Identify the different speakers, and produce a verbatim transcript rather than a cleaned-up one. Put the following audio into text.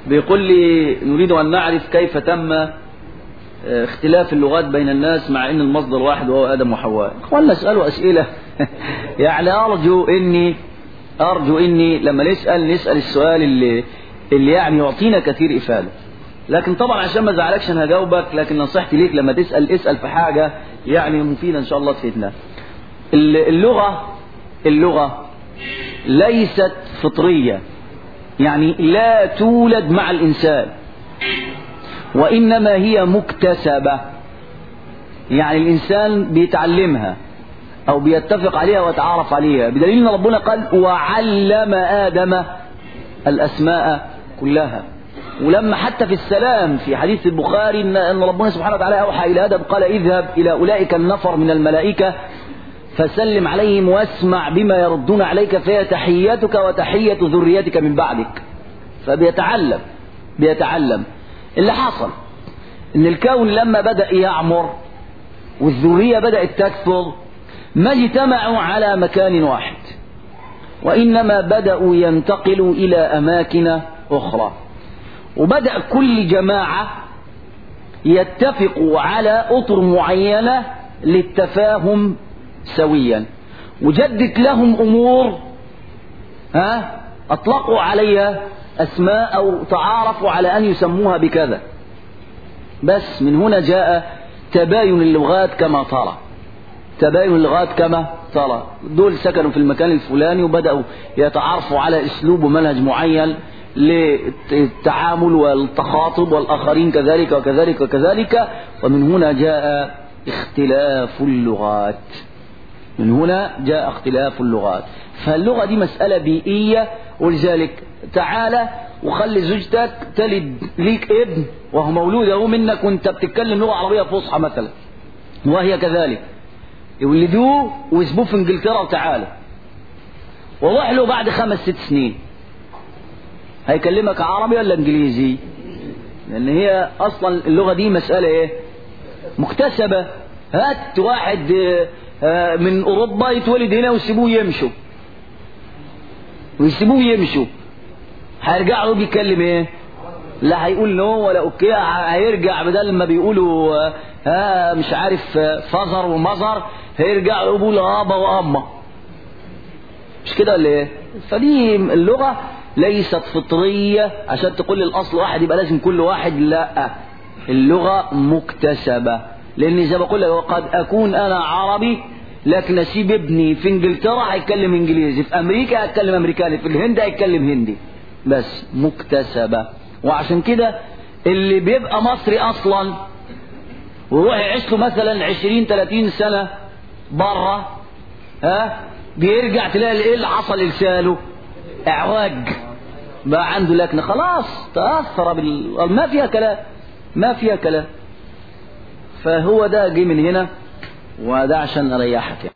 Speaker 1: بيقول لي نريد أن نعرف كيف تم اختلاف اللغات بين الناس مع ان المصدر واحد وهو آدم وحواء. ولا اسألوا أسئلة يعني أرجو إني أرجو إني لما نسأل نسأل السؤال اللي اللي يعني يعطينا كثير إفادة. لكن طبعا عشان ما ازعلكش أنا هجاوبك، لكن نصيحتي ليك لما تسأل اسأل في حاجة يعني مفيدة إن شاء الله تفيدنا. اللغة اللغة ليست فطرية، يعني لا تولد مع الإنسان، وإنما هي مكتسبة، يعني الإنسان بيتعلمها أو بيتفق عليها ويتعارف عليها، بدليل أن ربنا قال وعلم آدم الأسماء كلها. ولما حتى في السلام في حديث البخاري أن ربنا سبحانه وتعالى أوحى إلى آدم قال اذهب إلى أولئك النفر من الملائكة فسلم عليهم واسمع بما يردون عليك فهي تحيتك وتحية ذريتك من بعدك. فبيتعلم بيتعلم اللي حصل ان الكون لما بدأ يعمر والذرية بدأت تكثر ما اجتمعوا على مكان واحد، وإنما بدأوا ينتقلوا إلى أماكن أخرى، وبدأ كل جماعة يتفقوا على أطر معينة للتفاهم سويا، وجدت لهم أمور ها أطلقوا عليها أسماء أو تعارفوا على أن يسموها بكذا. بس من هنا جاء تباين اللغات كما ترى، تباين اللغات كما ترى. دول سكنوا في المكان الفلاني وبدأوا يتعارفوا على أسلوب ومنهج معين للتعامل والتخاطب، والآخرين كذلك وكذلك وكذلك. ومن هنا جاء اختلاف اللغات، من هنا جاء اختلاف اللغات. فاللغة دي مسألة بيئية، ولذلك تعالى وخلي زوجتك تلد ليك ابن وهو مولود اهو منك وانت بتتكلم لغة عربية فصحى مثلا، وهي كذلك، يولدوه ويسبوه في انجلترا وتعالى وروح له بعد خمس ست سنين هيكلمك عربي ولا انجليزي؟ لان هي اصلا اللغة دي مسألة ايه؟ مكتسبة. هات واحد من اوروبا يتولد هنا ويسيبوه يمشوا ويسيبوه يمشوا هيرجع له بيتكلم ايه؟ لا هيقول نو ولا اوكي، هيرجع بدل ما بيقولوا ها مش عارف فزر ومزر هيرجع له يقول ابا واما، مش كده ولا ايه؟ فدي اللغة ليست فطرية عشان تقول الاصل واحد يبقى لازم كل واحد، لا، اللغة مكتسبة. لان زي ما بقول لك قد اكون انا عربي لكن اسيب ابني في انجلترا هيتكلم انجليزي، في امريكا هيتكلم امريكاني، في الهند هيتكلم هندي، بس مكتسبة. وعشان كده اللي بيبقى مصري اصلا ويروح يعيش له مثلا عشرين ثلاثين سنة بره، ها بيرجع تلاقي ايه اللي حصل لسانه؟ اعواج، بقى عنده لكنه، خلاص تأثر بال... ما فيها كلام، ما فيها كلام. فهو ده جه من هنا، وده عشان اريحك يعني.